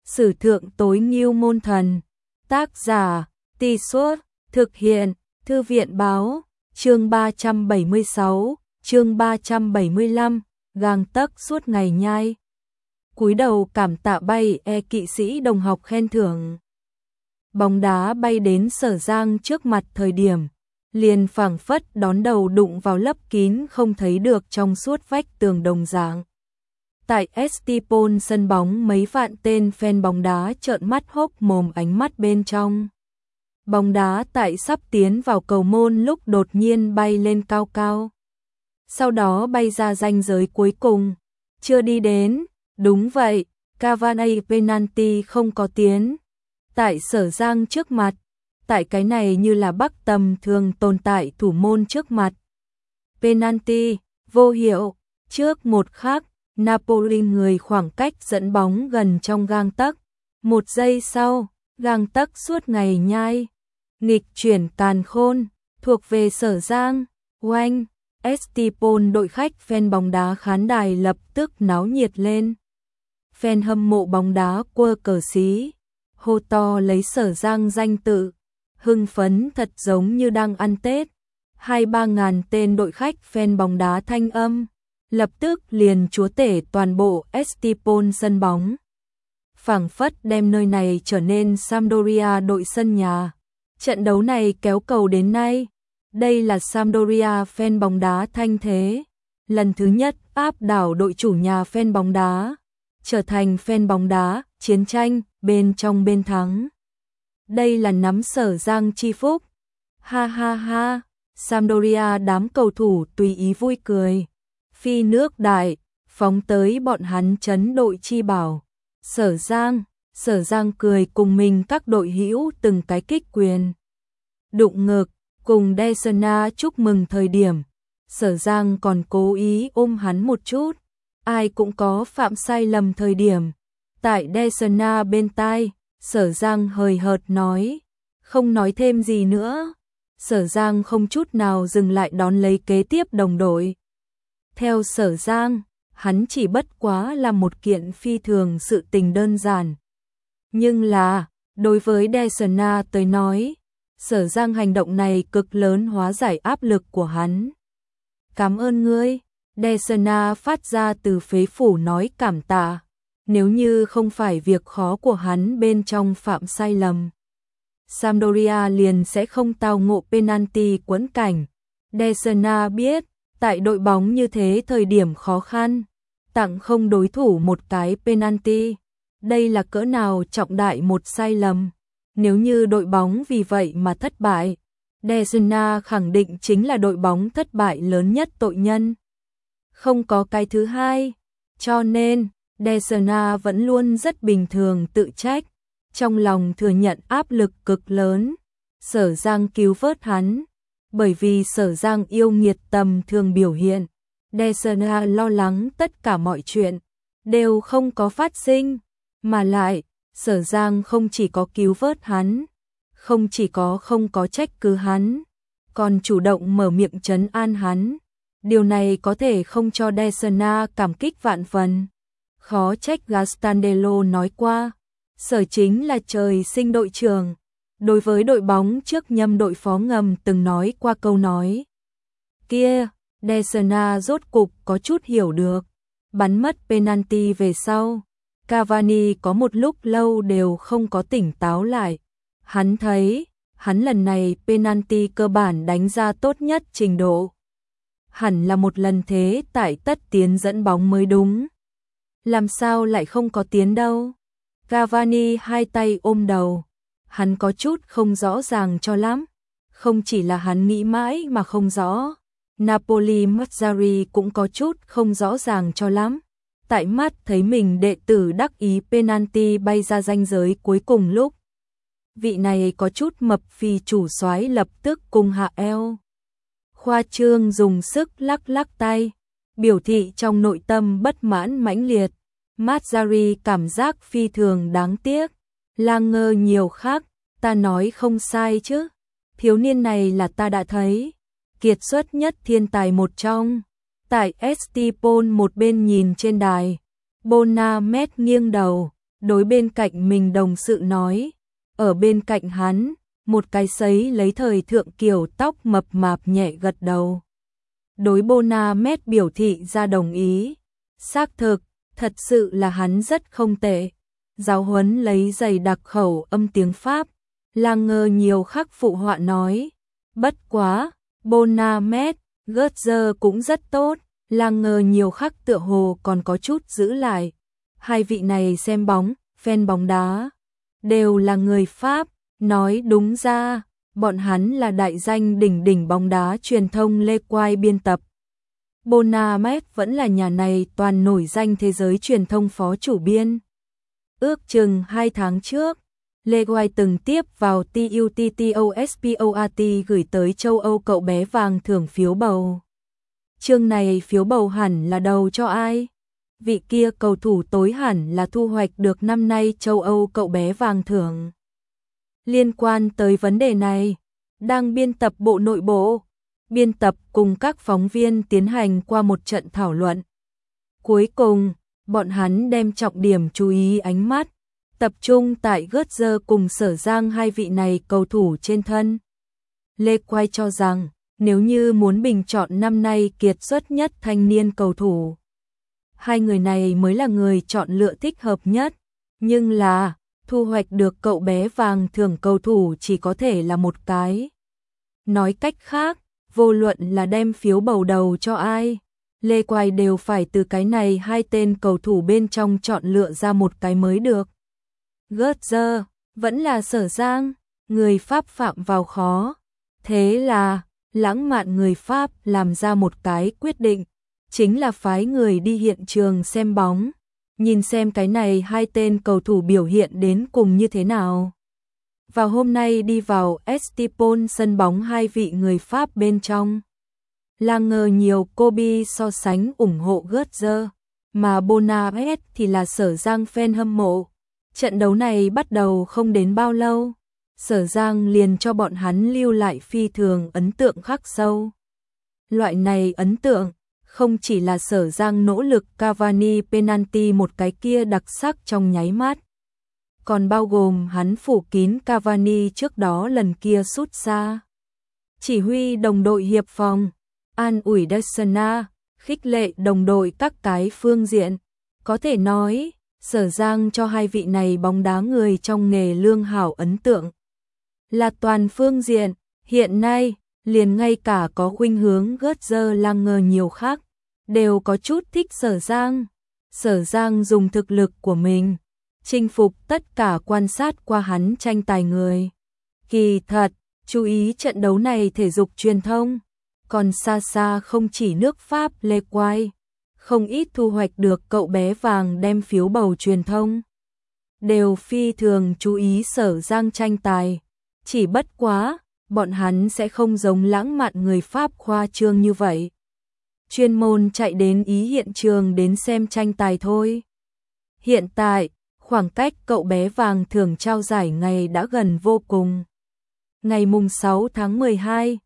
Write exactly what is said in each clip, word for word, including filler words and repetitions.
Sử thượng tối ngưu môn thần. Tác giả, Tì Suốt, thực hiện, Thư viện báo, chương ba trăm bảy mươi sáu, chương ba trăm bảy mươi lăm, gang tấc suốt ngày nhai. Cúi đầu cảm tạ bay e kỵ sĩ đồng học khen thưởng. Bóng đá bay đến Sở Giang trước mặt thời điểm, liền phảng phất đón đầu đụng vào lấp kín không thấy được trong suốt vách tường đồng dạng. Tại Estipon sân bóng mấy vạn tên fan bóng đá trợn mắt hốc mồm ánh mắt bên trong. Bóng đá tại sắp tiến vào cầu môn lúc đột nhiên bay lên cao cao. Sau đó bay ra ranh giới cuối cùng. Chưa đi đến, đúng vậy, Cavani penalty không có tiến. Tại Sở Giang trước mặt, tại cái này như là bắc tầm thường tồn tại thủ môn trước mặt. Penalty, vô hiệu, trước một khắc. Napoli người khoảng cách dẫn bóng gần trong gang tấc. Một giây sau, gang tấc suốt ngày nhai. Nghịch chuyển càn khôn, thuộc về Sở Giang. Oanh, Estipon đội khách fan bóng đá khán đài lập tức náo nhiệt lên. Fan hâm mộ bóng đá quơ cờ xí, hô to lấy Sở Giang danh tự. Hưng phấn thật giống như đang ăn Tết. Hai ba ngàn tên đội khách fan bóng đá thanh âm. Lập tức liền chúa tể toàn bộ Estipon sân bóng. Phảng phất đem nơi này trở nên Sampdoria đội sân nhà. Trận đấu này kéo cầu đến nay. Đây là Sampdoria fan bóng đá thanh thế. Lần thứ nhất áp đảo đội chủ nhà fan bóng đá. Trở thành fan bóng đá, chiến tranh, bên trong bên thắng. Đây là nắm Sở Giang chi phúc. Ha ha ha, Sampdoria đám cầu thủ tùy ý vui cười. Phi nước đại, phóng tới bọn hắn chấn đội chi bảo. Sở Giang, Sở Giang cười cùng mình các đội hữu từng cái kích quyền. Đụng ngực, cùng Desena chúc mừng thời điểm. Sở Giang còn cố ý ôm hắn một chút. Ai cũng có phạm sai lầm thời điểm. Tại Desena bên tai, Sở Giang hời hợt nói. Không nói thêm gì nữa. Sở Giang không chút nào dừng lại đón lấy kế tiếp đồng đội. Theo Sở Giang, hắn chỉ bất quá là một kiện phi thường sự tình đơn giản. Nhưng là, đối với Desena tới nói, Sở Giang hành động này cực lớn hóa giải áp lực của hắn. Cảm ơn ngươi, Desena phát ra từ phế phủ nói cảm tạ. Nếu như không phải việc khó của hắn bên trong phạm sai lầm, Sampdoria liền sẽ không tao ngộ penalty quẫn cảnh. Desena biết, tại đội bóng như thế thời điểm khó khăn, tặng không đối thủ một cái penalty. Đây là cỡ nào trọng đại một sai lầm. Nếu như đội bóng vì vậy mà thất bại, Desena khẳng định chính là đội bóng thất bại lớn nhất tội nhân. Không có cái thứ hai. Cho nên, Desena vẫn luôn rất bình thường tự trách, trong lòng thừa nhận áp lực cực lớn. Sở Giang cứu vớt hắn. Bởi vì Sở Giang yêu nghiệt tầm thường biểu hiện, Desena lo lắng tất cả mọi chuyện đều không có phát sinh, mà lại, Sở Giang không chỉ có cứu vớt hắn, không chỉ có không có trách cứ hắn, còn chủ động mở miệng trấn an hắn. Điều này có thể không cho Desena cảm kích vạn phần. Khó trách Gastandello nói qua, Sở chính là trời sinh đội trưởng. Đối với đội bóng trước nhâm đội phó ngầm từng nói qua câu nói kia, Desena rốt cục có chút hiểu được. Bắn mất penalty về sau, Cavani có một lúc lâu đều không có tỉnh táo lại. Hắn thấy, hắn lần này penalty cơ bản đánh ra tốt nhất trình độ. Hẳn là một lần thế tại tất tiến dẫn bóng mới đúng. Làm sao lại không có tiến đâu? Cavani hai tay ôm đầu. Hắn có chút không rõ ràng cho lắm. Không chỉ là hắn nghĩ mãi mà không rõ. Napoli Mazzari cũng có chút không rõ ràng cho lắm. Tại mắt thấy mình đệ tử đắc ý penalty bay ra ranh giới cuối cùng lúc. Vị này có chút mập phì chủ soái lập tức cung hạ eo. Khoa trương dùng sức lắc lắc tay. Biểu thị trong nội tâm bất mãn mãnh liệt. Mazzari cảm giác phi thường đáng tiếc. Lang ngơ nhiều khác, ta nói không sai chứ. Thiếu niên này là ta đã thấy kiệt xuất nhất thiên tài một trong. Tại Estipon một bên nhìn trên đài, Bonamet nghiêng đầu, đối bên cạnh mình đồng sự nói, ở bên cạnh hắn, một cái sấy lấy thời thượng kiểu tóc mập mạp nhẹ gật đầu. Đối Bonamet biểu thị ra đồng ý. Xác thực, thật sự là hắn rất không tệ. Giáo huấn lấy giày đặc khẩu âm tiếng Pháp, Lang Ngơ nhiều khắc phụ họa nói. Bất quá, Bonamet, Götze cũng rất tốt, Lang Ngơ nhiều khắc tựa hồ còn có chút giữ lại. Hai vị này xem bóng, fan bóng đá, đều là người Pháp, nói đúng ra, bọn hắn là đại danh đỉnh đỉnh bóng đá truyền thông Lê Quai biên tập. Bonamet vẫn là nhà này toàn nổi danh thế giới truyền thông phó chủ biên. Ước chừng hai tháng trước, Lê Quai từng tiếp vào TUTTOSPORT gửi tới châu Âu cậu bé vàng thưởng phiếu bầu. Chương này phiếu bầu hẳn là đầu cho ai? Vị kia cầu thủ tối hẳn là thu hoạch được năm nay châu Âu cậu bé vàng thưởng. Liên quan tới vấn đề này, đang biên tập bộ nội bộ, biên tập cùng các phóng viên tiến hành qua một trận thảo luận. Cuối cùng, bọn hắn đem trọng điểm chú ý ánh mắt, tập trung tại Götze cùng Sở Giang hai vị này cầu thủ trên thân. Lê Quai cho rằng, nếu như muốn bình chọn năm nay kiệt xuất nhất thanh niên cầu thủ, hai người này mới là người chọn lựa thích hợp nhất, nhưng là thu hoạch được cậu bé vàng thưởng cầu thủ chỉ có thể là một cái. Nói cách khác, vô luận là đem phiếu bầu đầu cho ai, Lê Quai đều phải từ cái này hai tên cầu thủ bên trong chọn lựa ra một cái mới được. Götze, vẫn là Sở Giang, người Pháp phạm vào khó. Thế là, lãng mạn người Pháp làm ra một cái quyết định, chính là phái người đi hiện trường xem bóng, nhìn xem cái này hai tên cầu thủ biểu hiện đến cùng như thế nào. Vào hôm nay đi vào Estipon sân bóng hai vị người Pháp bên trong. Lang Ngơ nhiều Kobe so sánh ủng hộ Götze, mà Bonamet thì là Sở Giang fan hâm mộ. Trận đấu này bắt đầu không đến bao lâu, Sở Giang liền cho bọn hắn lưu lại phi thường ấn tượng khắc sâu. Loại này ấn tượng, không chỉ là Sở Giang nỗ lực Cavani penalty một cái kia đặc sắc trong nháy mắt, còn bao gồm hắn phủ kín Cavani trước đó lần kia sút xa. Chỉ huy đồng đội hiệp phòng, an ủi Dessena, khích lệ đồng đội các cái phương diện. Có thể nói, Sở Giang cho hai vị này bóng đá người trong nghề lương hảo ấn tượng. Là toàn phương diện, hiện nay, liền ngay cả có khuynh hướng Götze Lang Ngơ nhiều khác, đều có chút thích Sở Giang. Sở Giang dùng thực lực của mình, chinh phục tất cả quan sát qua hắn tranh tài người. Kỳ thật, chú ý trận đấu này thể dục truyền thông, còn xa xa không chỉ nước Pháp Lê Quai, không ít thu hoạch được cậu bé vàng đem phiếu bầu truyền thông. Đều phi thường chú ý Sở Giang tranh tài, chỉ bất quá, bọn hắn sẽ không giống lãng mạn người Pháp khoa trương như vậy. Chuyên môn chạy đến ý hiện trường đến xem tranh tài thôi. Hiện tại, khoảng cách cậu bé vàng thưởng trao giải ngày đã gần vô cùng. Ngày mùng sáu tháng mười hai,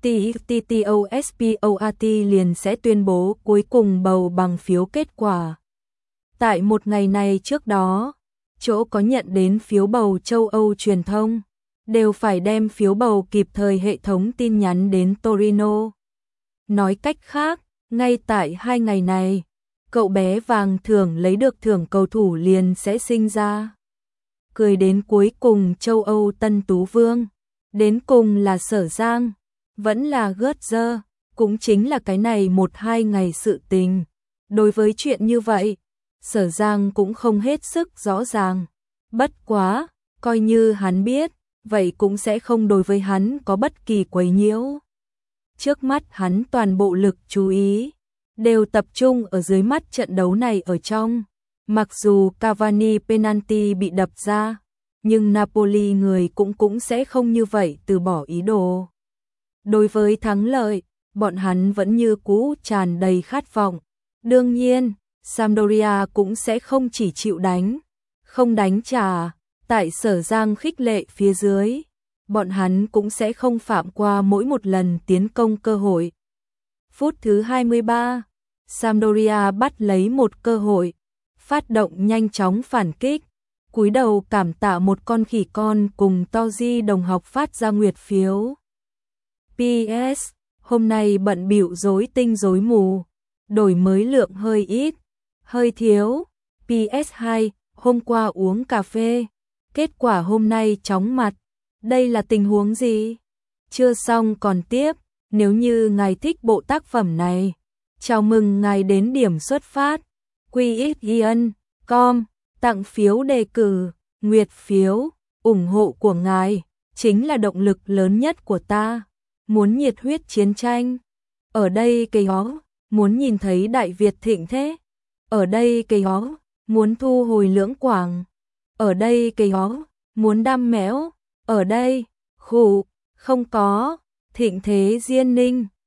TUTTOSPORT liền sẽ tuyên bố cuối cùng bầu bằng phiếu kết quả. Tại một ngày này trước đó, chỗ có nhận đến phiếu bầu châu Âu truyền thông, đều phải đem phiếu bầu kịp thời hệ thống tin nhắn đến Torino. Nói cách khác, ngay tại hai ngày này, cậu bé vàng thưởng lấy được thưởng cầu thủ liền sẽ sinh ra. Cười đến cuối cùng châu Âu Tân Tú Vương, đến cùng là Sở Giang, vẫn là Götze, cũng chính là cái này một hai ngày sự tình. Đối với chuyện như vậy, Sở Giang cũng không hết sức rõ ràng. Bất quá, coi như hắn biết, vậy cũng sẽ không đối với hắn có bất kỳ quấy nhiễu. Trước mắt hắn toàn bộ lực chú ý, đều tập trung ở dưới mắt trận đấu này ở trong. Mặc dù Cavani penalty bị đập ra, nhưng Napoli người cũng cũng sẽ không như vậy từ bỏ ý đồ. Đối với thắng lợi, bọn hắn vẫn như cũ tràn đầy khát vọng. Đương nhiên, Sampdoria cũng sẽ không chỉ chịu đánh, không đánh trả. Tại Sở Giang khích lệ phía dưới, bọn hắn cũng sẽ không phạm qua mỗi một lần tiến công cơ hội. Phút thứ hai mươi ba, Sampdoria bắt lấy một cơ hội, phát động nhanh chóng phản kích, cúi đầu cảm tạ một con khỉ con cùng Toji đồng học phát ra nguyệt phiếu. pê ét. Hôm nay bận bịu rối tinh rối mù, đổi mới lượng hơi ít, hơi thiếu. pê ét hai. Hôm qua uống cà phê, kết quả hôm nay chóng mặt. Đây là tình huống gì? Chưa xong còn tiếp, nếu như ngài thích bộ tác phẩm này, chào mừng ngài đến điểm xuất phát quy ích giê com, tặng phiếu đề cử, nguyệt phiếu, ủng hộ của ngài chính là động lực lớn nhất của ta. Muốn nhiệt huyết chiến tranh, ở đây cây hó, muốn nhìn thấy Đại Việt thịnh thế, ở đây cây hó, muốn thu hồi Lưỡng Quảng, ở đây cây hó, muốn đam mẽo, ở đây, khủ, không có, thịnh thế Diên Ninh.